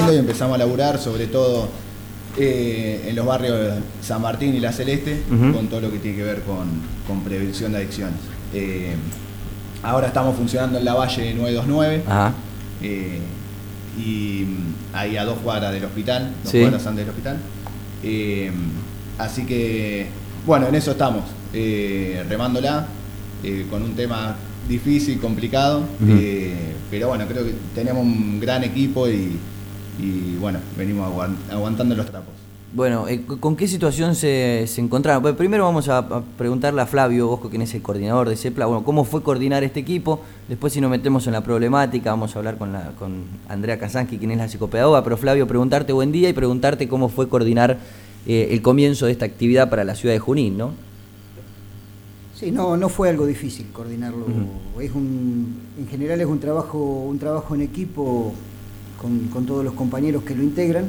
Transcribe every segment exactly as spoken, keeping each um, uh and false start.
lindo y empezamos a laburar sobre todo eh, en los barrios de San Martín y La Celeste, uh-huh. con todo lo que tiene que ver con, con prevención de adicciones. Eh, ahora estamos funcionando en la Valle nueve dos nueve, uh-huh. eh, y ahí a dos cuadras del hospital, dos sí. cuadras antes del hospital. Eh, así que, bueno, en eso estamos, eh, remándola, eh, con un tema difícil, complicado, uh-huh. eh, pero bueno, creo que tenemos un gran equipo y, y bueno, venimos aguantando los trapos. Bueno, eh, ¿con qué situación se, se encontraron? Pues primero vamos a, a preguntarle a Flavio Bosco, quien es el coordinador de CEPLA, bueno, ¿cómo fue coordinar este equipo? Después, si nos metemos en la problemática, vamos a hablar con, la, con Andrea Kasansky, quien es la psicopedagoga. Pero Flavio, preguntarte buen día y preguntarte cómo fue coordinar eh, el comienzo de esta actividad para la ciudad de Junín, ¿no? Sí, no, no fue algo difícil coordinarlo. Uh-huh. Es un, en general es un trabajo, un trabajo en equipo con, con todos los compañeros que lo integran.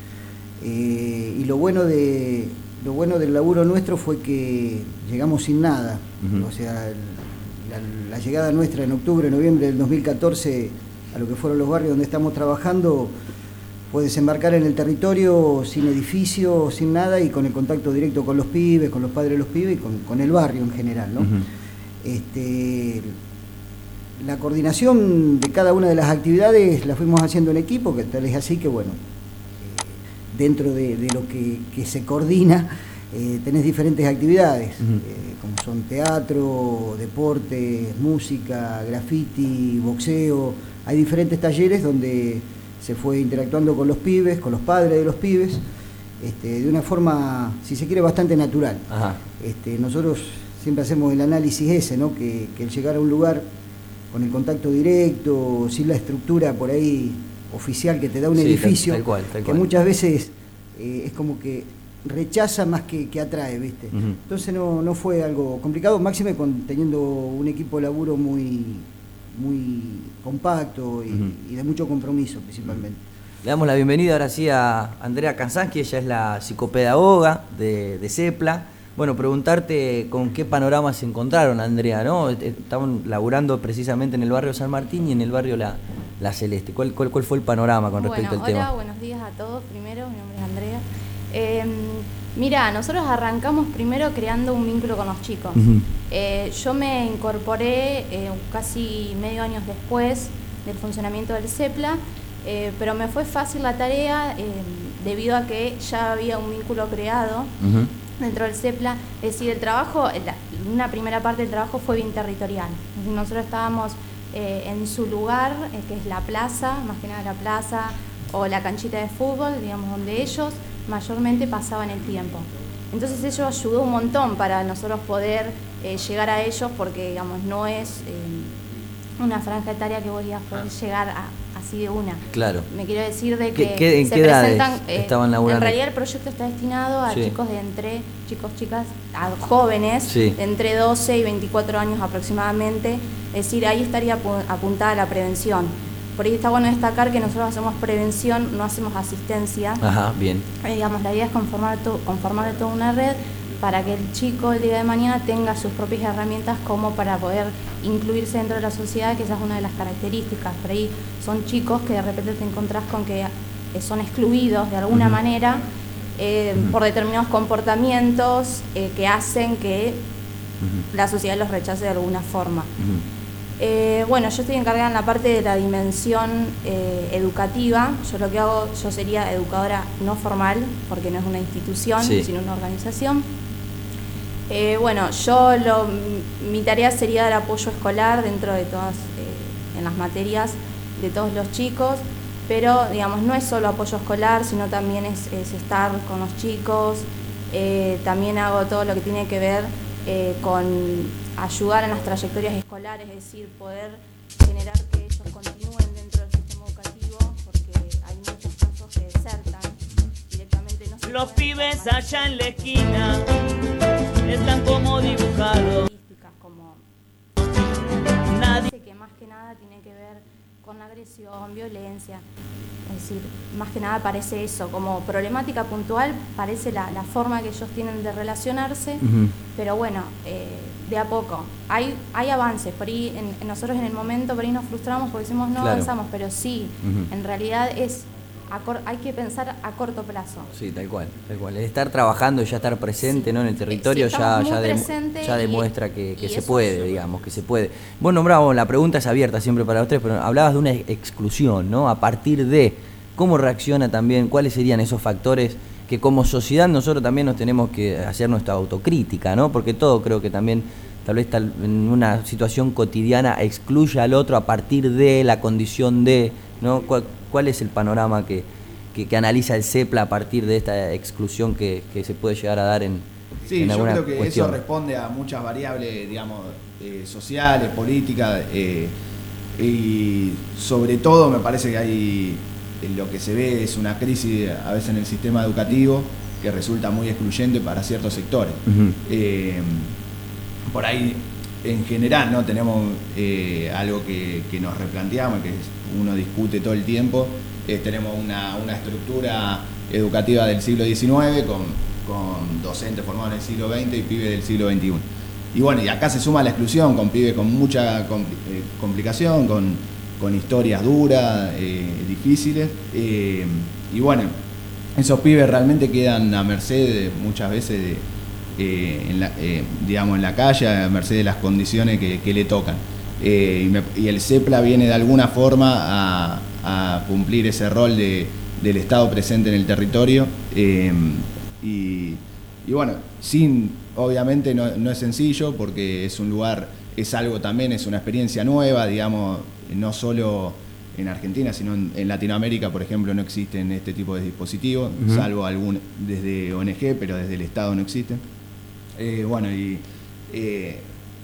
Eh, y lo bueno de lo bueno del laburo nuestro fue que llegamos sin nada. Uh-huh. O sea, la, la llegada nuestra en octubre, noviembre del dos mil catorce a lo que fueron los barrios donde estamos trabajando fue desembarcar en el territorio sin edificio, sin nada, y con el contacto directo con los pibes, con los padres de los pibes y con, con el barrio en general, ¿no? Uh-huh. Este, la coordinación de cada una de las actividades la fuimos haciendo en equipo, que tal es así que, bueno, eh, dentro de, de lo que, que se coordina, eh, tenés diferentes actividades, uh-huh. eh, como son teatro, deportes, música, graffiti, boxeo. Hay diferentes talleres donde se fue interactuando con los pibes, con los padres de los pibes, este, de una forma, si se quiere, bastante natural. Ajá. Este, nosotros siempre hacemos el análisis ese, ¿no? Que, que el llegar a un lugar con el contacto directo, sin la estructura por ahí oficial que te da un sí, edificio, tal, tal cual, tal que cual. muchas veces eh, es como que rechaza más que, que atrae, ¿viste? Uh-huh. Entonces no, no fue algo complicado, máxime con, teniendo un equipo de laburo muy... muy compacto y, uh-huh. y de mucho compromiso principalmente. Le damos la bienvenida ahora sí a Andrea Kasansky, ella es la psicopedagoga de, de CEPLA. Bueno, preguntarte con qué panorama se encontraron, Andrea, ¿no? Estaban laburando precisamente en el barrio San Martín y en el barrio La, La Celeste. ¿Cuál, cuál, ¿Cuál fue el panorama con bueno, respecto al hola, tema? Hola, buenos días a todos. Primero, mi nombre es Andrea. Eh, Mira, nosotros arrancamos primero creando un vínculo con los chicos. Uh-huh. Eh, yo me incorporé eh, casi medio año después del funcionamiento del CEPLA, eh, pero me fue fácil la tarea eh, debido a que ya había un vínculo creado uh-huh. dentro del CEPLA. Es decir, el trabajo, la, una primera parte del trabajo fue bien territorial. Nosotros estábamos eh, en su lugar, eh, que es la plaza, más que nada la plaza, o la canchita de fútbol, digamos, donde ellos mayormente pasaban el tiempo. Entonces eso ayudó un montón para nosotros poder eh, llegar a ellos, porque digamos no es eh, una franja etaria que vos digas podés llegar a, así de una. Claro. Me quiero decir de que ¿Qué, qué, ¿en se qué presentan, edades estaban laburando? En realidad el proyecto está destinado a sí. chicos de entre, chicos, chicas, a jóvenes sí. de entre doce y veinticuatro años aproximadamente. Es decir, ahí estaría apuntada la prevención. Por ahí está bueno destacar que nosotros hacemos prevención, no hacemos asistencia. Ajá, bien. Eh, digamos, la idea es conformar, to, conformar toda una red para que el chico el día de mañana tenga sus propias herramientas como para poder incluirse dentro de la sociedad, que esa es una de las características. Por ahí son chicos que de repente te encontrás con que son excluidos de alguna uh-huh. manera eh, uh-huh. por determinados comportamientos eh, que hacen que uh-huh. la sociedad los rechace de alguna forma. Uh-huh. Eh, bueno, yo estoy encargada en la parte de la dimensión eh, educativa. Yo lo que hago, yo sería educadora no formal, porque no es una institución, sí. sino una organización. Eh, bueno, yo lo, mi tarea sería dar apoyo escolar dentro de todas, eh, en las materias de todos los chicos, pero digamos, no es solo apoyo escolar, sino también es, es estar con los chicos. Eh, también hago todo lo que tiene que ver eh, con ayudar en las trayectorias escolares, es decir, poder generar que ellos continúen dentro del sistema educativo, porque hay muchos casos que desertan directamente. No se los pibes allá en la esquina están como dibujados. Como nadie que más que nada tiene que ver con la agresión, violencia. Es decir, más que nada parece eso, como problemática puntual, parece la, la forma que ellos tienen de relacionarse, uh-huh. pero bueno, eh, de a poco. Hay, hay avances, por ahí en, en nosotros en el momento por ahí nos frustramos porque decimos no claro. avanzamos, pero sí, uh-huh. en realidad es a cor- hay que pensar a corto plazo. Sí, tal cual, tal cual. El estar trabajando y ya estar presente, sí, ¿no? en el territorio, sí, ya, ya, de, ya demuestra que, que se puede, ayuda. digamos, que se puede. Vos nombrabas, la pregunta es abierta siempre para ustedes, pero hablabas de una exclusión, ¿no? A partir de cómo reacciona también, cuáles serían esos factores que como sociedad nosotros también nos tenemos que hacer nuestra autocrítica, ¿no? Porque todo creo que también, tal vez tal, en una situación cotidiana, excluye al otro a partir de la condición de, ¿no? ¿Cuál, cuál es el panorama que, que, que analiza el CEPLA a partir de esta exclusión que, que se puede llegar a dar en, sí, en alguna yo creo que cuestión? Eso responde a muchas variables, digamos, eh, sociales, políticas, eh, y sobre todo me parece que hay, lo que se ve es una crisis a veces en el sistema educativo que resulta muy excluyente para ciertos sectores. Uh-huh. Eh, por ahí, en general, ¿no? Tenemos eh, algo que, que nos replanteamos, que uno discute todo el tiempo. Eh, tenemos una, una estructura educativa del siglo diecinueve con, con docentes formados en el siglo veinte y pibes del siglo veintiuno. Y bueno, y acá se suma la exclusión con pibes con mucha compl- eh, complicación, con, con historias duras, eh, difíciles. Eh, y bueno, esos pibes realmente quedan a merced de, muchas veces de, eh, en la, eh, digamos, en la calle, a merced de las condiciones que, que le tocan. Eh, y, me, y el CEPLA viene de alguna forma a, a cumplir ese rol de, del Estado presente en el territorio. Eh, y, y bueno, sin... Obviamente no, no es sencillo porque es un lugar, es algo también, es una experiencia nueva, digamos, no solo en Argentina, sino en, en Latinoamérica, por ejemplo, no existen este tipo de dispositivos, uh-huh. salvo algún desde O N G, pero desde el Estado no existen. Eh, bueno, y, eh,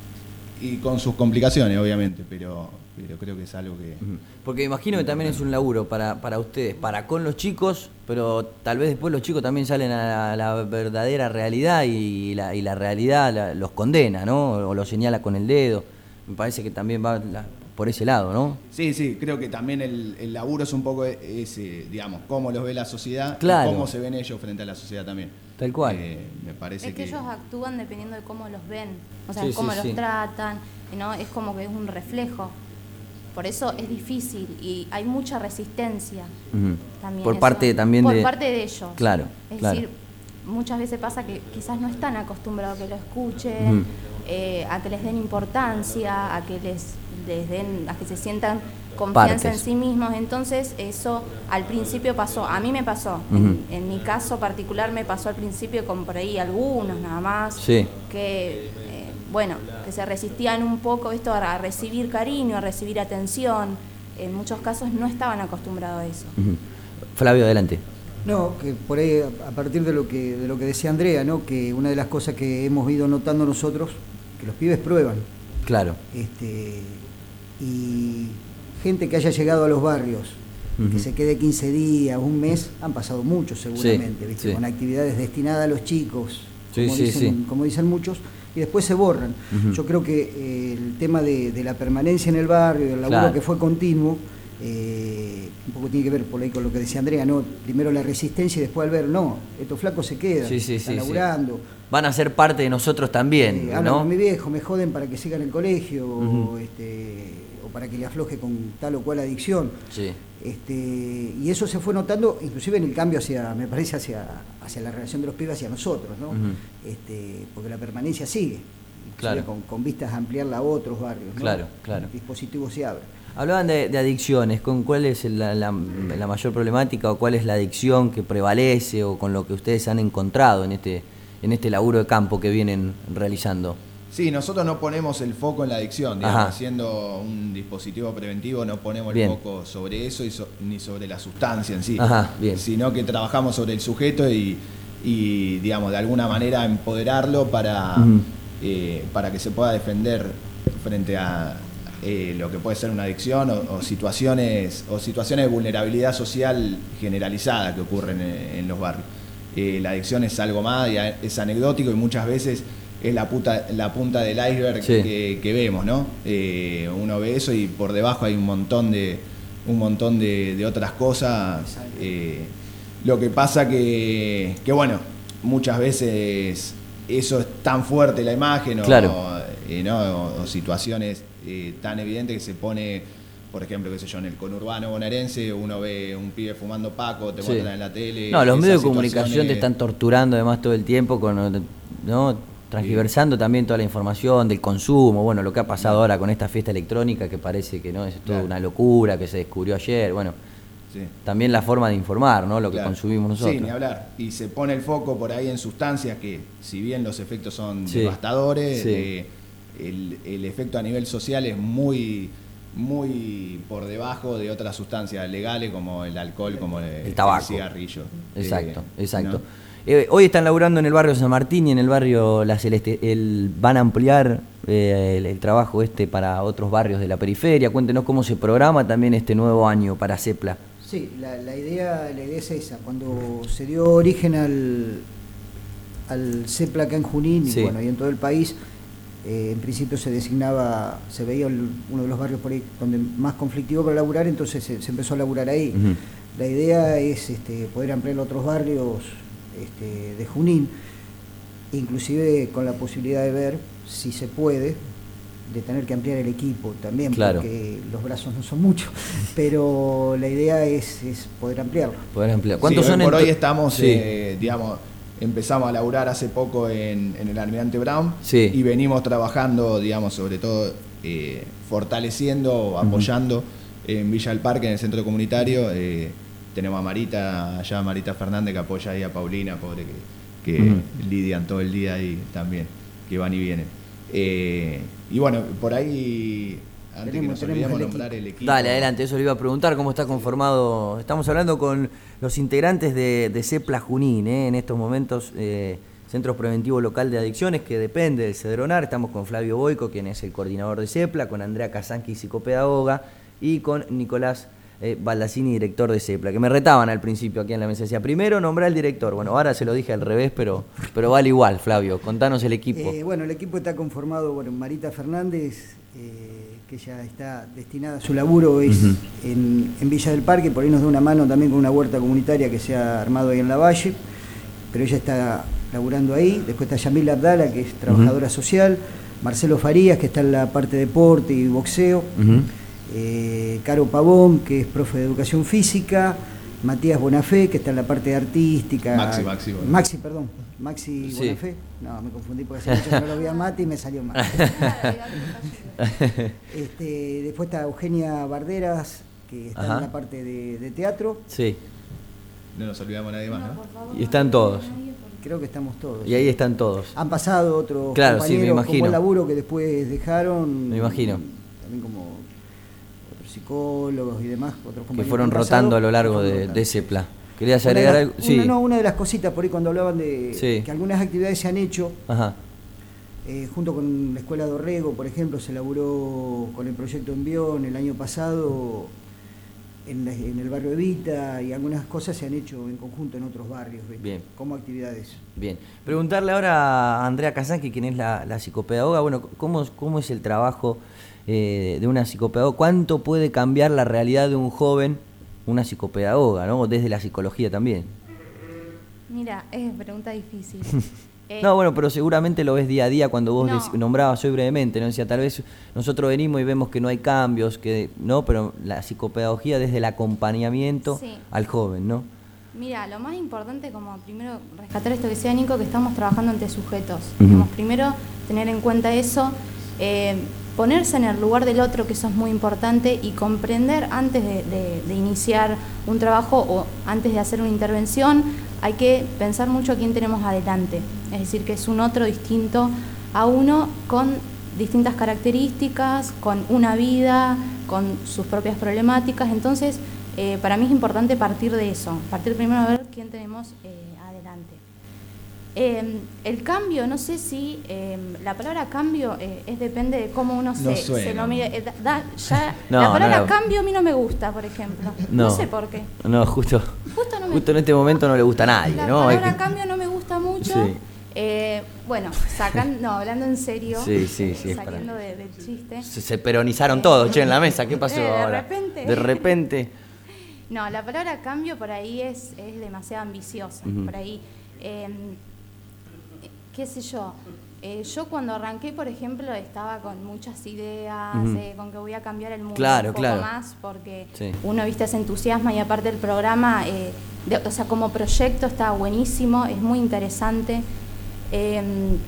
y con sus complicaciones, obviamente, pero, pero creo que es algo que... Uh-huh. Porque imagino que también es un laburo para, para ustedes, para con los chicos, pero tal vez después los chicos también salen a la, la verdadera realidad y la, y la realidad la, los condena, ¿no? O los señala con el dedo. Me parece que también va la, por ese lado, ¿no? Sí, sí, creo que también el, el laburo es un poco ese, digamos, cómo los ve la sociedad, claro. y cómo se ven ellos frente a la sociedad también. Tal cual. Eh, me parece es que, que ellos actúan dependiendo de cómo los ven, o sea, sí, cómo sí, los sí. tratan, ¿no? Es como que es un reflejo. Por eso es difícil y hay mucha resistencia uh-huh. también. Por eso. parte también Por de... parte de ellos. Claro, Es claro. decir, muchas veces pasa que quizás no están acostumbrados a que lo escuchen, uh-huh. eh, a que les den importancia, a que les, les den, a que se sientan confianza Partes. en sí mismos. Entonces eso al principio pasó, a mí me pasó, uh-huh. en, en mi caso particular me pasó al principio con por ahí algunos nada más, sí. que... bueno, que se resistían un poco esto a recibir cariño, a recibir atención. En muchos casos no estaban acostumbrados a eso. Uh-huh. Flavio, adelante. No, que por ahí a partir de lo que de lo que decía Andrea, ¿no? Que una de las cosas que hemos ido notando nosotros, que los pibes prueban. Claro. Este, y gente que haya llegado a los barrios, uh-huh. que se quede quince días, un mes, han pasado muchos seguramente, sí, ¿viste? Sí. Con actividades destinadas a los chicos, sí, como, sí, dicen, sí. como dicen muchos, y después se borran. Uh-huh. Yo creo que eh, el tema de, de la permanencia en el barrio, el laburo claro. que fue continuo, eh, un poco tiene que ver por ahí con lo que decía Andrea, ¿no? Primero la resistencia y después al ver, no, estos flacos se quedan, sí, sí, están sí, laburando. Sí. Van a ser parte de nosotros también, eh, hablan ¿no? con mi viejo, me joden para que siga en el colegio, uh-huh. o, este, o para que le afloje con tal o cual adicción. Sí. Este, y eso se fue notando, inclusive en el cambio hacia, me parece, hacia, hacia la relación de los pibes hacia nosotros, ¿no? Uh-huh. Este, porque la permanencia sigue, claro. con, con vistas a ampliarla a otros barrios, ¿no? Claro, claro. El dispositivo se abre. Hablaban de, de adicciones, ¿con cuál es la, la, la mayor problemática o cuál es la adicción que prevalece o con lo que ustedes han encontrado en este, en este laburo de campo que vienen realizando? Sí, nosotros no ponemos el foco en la adicción, digamos, Ajá. siendo un dispositivo preventivo no ponemos bien. el foco sobre eso y so, ni sobre la sustancia en sí, Ajá, bien. sino que trabajamos sobre el sujeto y, y digamos, de alguna manera empoderarlo para, uh-huh. eh, para que se pueda defender frente a eh, lo que puede ser una adicción o, o situaciones o situaciones de vulnerabilidad social generalizada que ocurren en, en los barrios. Eh, la adicción es algo más, y es anecdótico y muchas veces es la, puta, la punta del iceberg sí. que, que vemos, ¿no? Eh, uno ve eso y por debajo hay un montón de un montón de, de otras cosas. Eh, lo que pasa que, que, bueno, muchas veces eso es tan fuerte la imagen o, claro. eh, ¿no? o, o situaciones eh, tan evidentes que se pone por ejemplo, qué sé yo, en el conurbano bonaerense uno ve un pibe fumando paco, te Sí. muestran en la tele. No, los esas medios de comunicación te situaciones- están torturando además todo el tiempo, con, ¿no? transgiversando también toda la información del consumo, bueno, lo que ha pasado ahora con esta fiesta electrónica que parece que no es toda Claro. una locura, que se descubrió ayer, bueno, Sí. también la forma de informar, ¿no? Lo que Claro. consumimos nosotros. Sí, ni hablar. Y se pone el foco por ahí en sustancias que, si bien los efectos son Sí. devastadores, Sí. eh, el, el efecto a nivel social es muy muy por debajo de otras sustancias legales como el alcohol, como el, El tabaco. cigarrillo. Exacto, Eh, exacto. ¿no? Eh, hoy están laburando en el barrio San Martín y en el barrio La Celeste. El, ¿Van a ampliar eh, el, el trabajo este para otros barrios de la periferia? Cuéntenos cómo se programa también este nuevo año para CEPLA. Sí, la, la, idea, la idea es esa. Cuando se dio origen al, al CEPLA acá en Junín y, Sí. bueno, y en todo el país, eh, en principio se designaba, se veía el- uno de los barrios por ahí donde más conflictivo para laburar, entonces se, se empezó a laburar ahí. Ujú. La idea es este, poder ampliar a otros barrios este, de Junín, inclusive con la posibilidad de ver si se puede, de tener que ampliar el equipo también, Claro. porque los brazos no son muchos, pero la idea es, es poder ampliarlo. Poder ampliar. ¿Cuántos Sí, son hoy por en hoy to- estamos, Sí. eh, digamos, empezamos a laburar hace poco en, en el Almirante Brown Sí. y venimos trabajando, digamos, sobre todo eh, fortaleciendo, apoyando en Villa del Parque, en el centro comunitario. Eh, tenemos a Marita, allá Marita Fernández, que apoya ahí a Paulina, pobre, que, que Ujú. lidian todo el día ahí también, que van y vienen. Eh, y bueno, por ahí, antes Tenemos- que nos tenemos olvidemos el nombrar el equipo. Dale, adelante, eso le iba a preguntar, cómo está conformado. Estamos hablando con los integrantes de, de CEPLA Junín, ¿eh? En estos momentos, eh, Centro Preventivo Local de Adicciones, que depende del Cedronar. Estamos con Flavio Boico, quien es el coordinador de CEPLA, con Andrea Kazanqui, psicopedagoga, y con Nicolás eh, Baldassini, director de CEPLA, que me retaban al principio aquí en la mesa. Decía, primero nombrar al director. Bueno, ahora se lo dije al revés, pero, pero vale igual, Flavio. Contanos el equipo. Eh, bueno, el equipo está conformado por Marita Fernández, eh, que ya está destinada a su laburo, es Ujú. en, en Villa del Parque, por ahí nos da una mano también con una huerta comunitaria que se ha armado ahí en la Valle, pero ella está laburando ahí. Después está Yamila Abdala, que es trabajadora social, Marcelo Farías, que está en la parte de deporte y boxeo, Ujú. eh, Caro Pavón, que es profe de educación física, Matías Bonafé, que está en la parte de artística. Maxi, Maxi Bonafé. Maxi, perdón. Maxi Sí. Bonafé. No, me confundí porque hace mucho que no lo vi a Mati y me salió mal. Este, después está Eugenia Barderas, que está Ajá. en la parte de, de teatro. Sí, No nos olvidamos nadie más, ¿no? y están todos. Creo que estamos todos. Y ahí están todos. Han pasado otros Claro, sí, me compañeros imagino. como el laburo que después dejaron. Me imagino. También como otros psicólogos y demás, otros Que compañeros fueron han pasado, rotando a lo que largo fueron de, rotando. de CEPLA. ¿Querías Una de agregar las- algo? Sí. Una, no, una de las cositas por ahí cuando hablaban de Sí. que algunas actividades se han hecho, Ajá. eh, junto con la Escuela de Orrego, por ejemplo, se elaboró con el proyecto Envión el año pasado en, la- en el barrio Evita, y algunas cosas se han hecho en conjunto en otros barrios, ¿viste? Bien. Como actividades. Bien. Preguntarle ahora a Andrea Kazanqui, quien es la, la psicopedagoga, bueno, ¿cómo, cómo es el trabajo eh, de una psicopedagoga? ¿Cuánto puede cambiar la realidad de un joven, una psicopedagoga, ¿no? Desde la psicología también. Mira, es pregunta difícil. Eh, No, bueno, pero seguramente lo ves día a día cuando vos No. dec- nombrabas hoy brevemente, ¿no? Decía, tal vez nosotros venimos y vemos que no hay cambios, que no, pero la psicopedagogía desde el acompañamiento Sí. al joven, ¿no? Mira, lo más importante, como primero rescatar esto que decía Nico, que estamos trabajando ante sujetos. Ujú. Digamos, primero tener en cuenta eso, eh, ponerse en el lugar del otro, que eso es muy importante, y comprender antes de, de- de iniciar un trabajo o antes de hacer una intervención, hay que pensar mucho a quién tenemos adelante. Es decir, que es un otro distinto a uno, con distintas características, con una vida, con sus propias problemáticas. Entonces, eh, para mí es importante partir de eso, partir primero a ver quién tenemos eh, adelante. Eh, el cambio, no sé si eh, la palabra cambio eh, es depende de cómo uno se, suena. se lo mire. Eh, da- da- ya, No, la palabra no la- cambio a mí no me gusta, por ejemplo. No, No. sé por qué. No, justo, Justo no me justo en este momento no le gusta a nadie, La ¿no? Hay palabra que- cambio no me gusta mucho. Sí. Eh, bueno, sacan, no, hablando en serio, Sí, sí, sí, es saliendo para- de- del chiste. Se, se peronizaron todos, che, en la mesa, ¿qué pasó Eh, de ahora? repente. De repente. No, la palabra cambio por ahí es, es demasiado ambiciosa. Ujú. Por ahí, eh, qué sé yo, Eh, yo cuando arranqué, por ejemplo, estaba con muchas ideas, Ujú. eh, con que voy a cambiar el mundo Claro, un poco claro. más, porque Sí. uno, viste, se entusiasma y aparte el programa, eh, de- o sea, como proyecto está buenísimo, es muy interesante. Eh,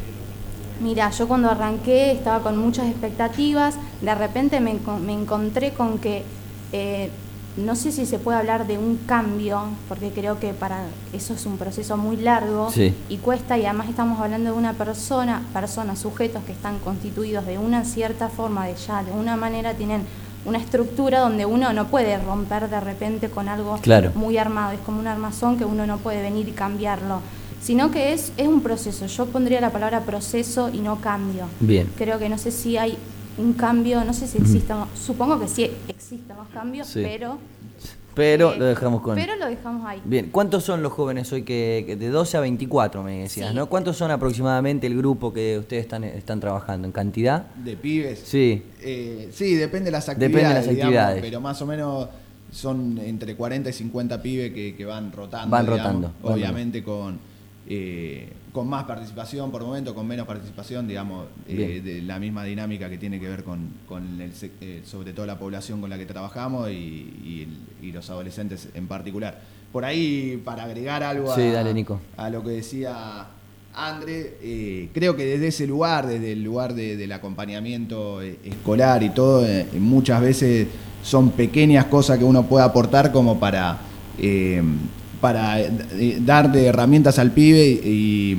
mira, yo cuando arranqué estaba con muchas expectativas, de repente me, enco- me encontré con que eh, no sé si se puede hablar de un cambio, porque creo que para eso es un proceso muy largo Sí. y cuesta, y además estamos hablando de una persona, personas, sujetos que están constituidos de una cierta forma, de ya, de una manera, tienen una estructura donde uno no puede romper de repente con algo Claro. muy armado, es como un armazón que uno no puede venir y cambiarlo, sino que es, es un proceso. Yo pondría la palabra proceso y no cambio. Bien. Creo que no sé si hay un cambio, no sé si existen, supongo que sí existen los cambios, Sí. pero... Pero eh, lo dejamos con... Pero lo dejamos ahí. Bien, ¿cuántos son los jóvenes hoy que, que de doce a veinticuatro me decías, Sí. ¿no? ¿Cuántos son aproximadamente el grupo que ustedes están, están trabajando? ¿En cantidad? De pibes. Sí. Eh, sí, depende de las actividades. Depende de las digamos, actividades. pero más o menos son entre cuarenta y cincuenta pibes que, que van rotando. Van digamos, rotando, van Obviamente con, eh, con más participación por momento, con menos participación, digamos, eh, Bien. de la misma dinámica que tiene que ver con, con el, sec- eh, sobre todo la población con la que trabajamos y, y el- y los adolescentes en particular. Por ahí, para agregar algo a, Sí, dale, Nico. a lo que decía André, eh, creo que desde ese lugar, desde el lugar de- del acompañamiento eh, escolar y todo, eh, muchas veces son pequeñas cosas que uno puede aportar como para, eh, para eh, darle herramientas al pibe y,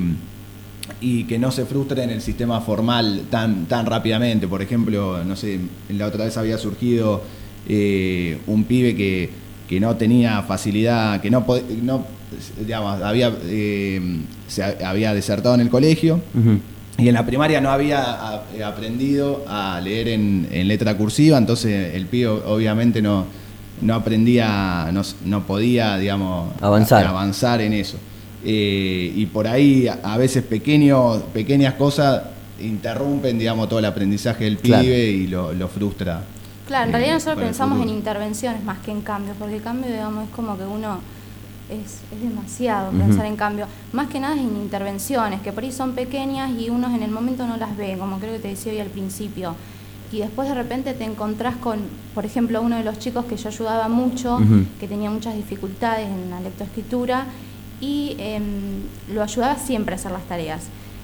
y que no se frustre en el sistema formal tan, tan rápidamente. Por ejemplo, no sé, la otra vez había surgido eh, un pibe que, que no tenía facilidad, que no, pod- no digamos, había, eh, se ha- había desertado en el colegio Ujú. y en la primaria no había a- eh, aprendido a leer en, en letra cursiva, entonces el pibe obviamente no, no aprendía, no, s- no podía, digamos, Avanzar. a- avanzar en eso. Eh, y por ahí a a veces pequeños, pequeñas cosas interrumpen, digamos, todo el aprendizaje del Claro. pibe y lo, lo frustra. Claro, en eh, realidad nosotros para el pensamos en futuro. intervenciones más que en cambios, porque el cambio, digamos, es como que uno es, es demasiado Ujú. pensar en cambio. Más que nada es en intervenciones, que por ahí son pequeñas y uno en el momento no las ve, como creo que te decía hoy al principio. Y después de repente te encontrás con, por ejemplo, uno de los chicos que yo ayudaba mucho, Ujú. que tenía muchas dificultades en la lectoescritura, y em, lo ayudaba siempre a hacer las tareas.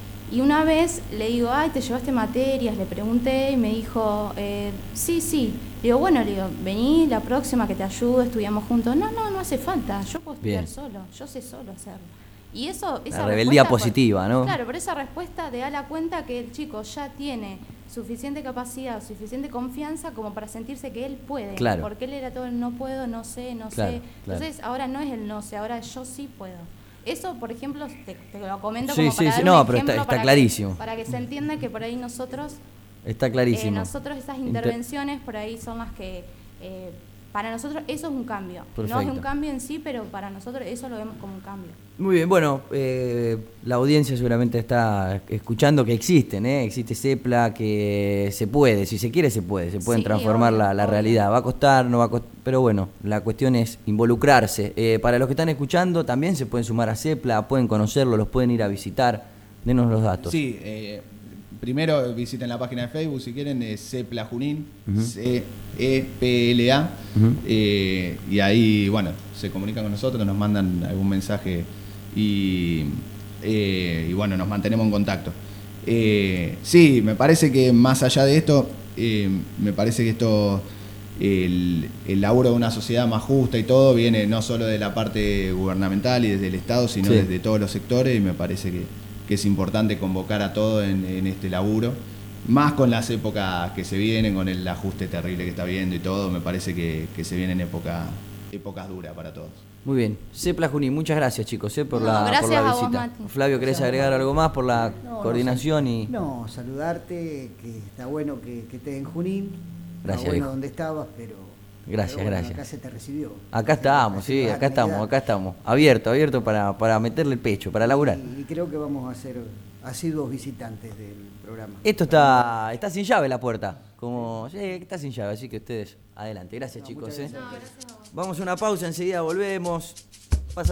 Y una vez le digo, ay, ¿te llevaste materias? Le pregunté y me dijo, eh, sí, sí. Le digo, bueno, le digo, vení la próxima que te ayudo, estudiamos juntos. No, no, no hace falta, yo puedo estudiar Bien. solo, yo sé solo hacerlo. Y eso, esa La rebeldía respuesta, positiva, ¿no? Claro, pero esa respuesta te da la cuenta que el chico ya tiene suficiente capacidad, suficiente confianza como para sentirse que él puede. Claro. Porque él era todo el no puedo, no sé, no Claro, sé. claro. Entonces, ahora no es el no sé, ahora es yo sí puedo. Eso, por ejemplo, te, te lo comento Sí, como sí, para sí, dar no, un pero está- ejemplo está para que- clarísimo. para que se entienda que por ahí nosotros, Está eh, clarísimo. nosotros esas Inter- intervenciones por ahí son las que, eh, para nosotros eso es un cambio. No es Perfecto. un cambio en sí, pero para nosotros eso lo vemos como un cambio. Muy bien, bueno, eh, la audiencia seguramente está escuchando que existen, ¿eh? Existe CEPLA, que se puede, si se quiere se puede, se pueden Sí, transformar obvio, la, la obvio. realidad. Va a costar, no va a costar, pero bueno, la cuestión es involucrarse. Eh, para los que están escuchando, también se pueden sumar a CEPLA, pueden conocerlo, los pueden ir a visitar. Denos los datos. Sí, eh, primero visiten la página de Facebook si quieren, es CEPLA Junín, Ujú. C E P L A, Ujú. eh, y ahí, bueno, se comunican con nosotros, nos mandan algún mensaje y, eh, y bueno, nos mantenemos en contacto. Eh, sí, me parece que más allá de esto, eh, me parece que esto, el, el laburo de una sociedad más justa y todo, viene no solo de la parte gubernamental y desde el Estado, sino Sí. desde todos los sectores, y me parece que, que es importante convocar a todos en, en este laburo, más con las épocas que se vienen, con el ajuste terrible que está viendo y todo, me parece que, que se vienen época, épocas duras para todos. Muy bien. CEPLA Junín, muchas gracias chicos eh, por, No, la, por gracias la a vos, visita. Mati. Flavio, ¿querés Gracias a agregar vos. algo más por la No, no, coordinación? y No, saludarte, que está bueno que, que estés en Junín. Gracias, Está bueno viejo. donde estabas, pero. Gracias, pero bueno, gracias. Acá se te recibió. Acá estamos, sí, acá estamos, acá estamos. Abierto, abierto para, para meterle el pecho, para laburar. Y, y creo que vamos a ser asiduos visitantes del programa. Esto está, está sin llave la puerta. Como, sí, está sin llave, así que ustedes adelante. Gracias, No, chicos. muchas eh. gracias. Vamos a una pausa, enseguida volvemos.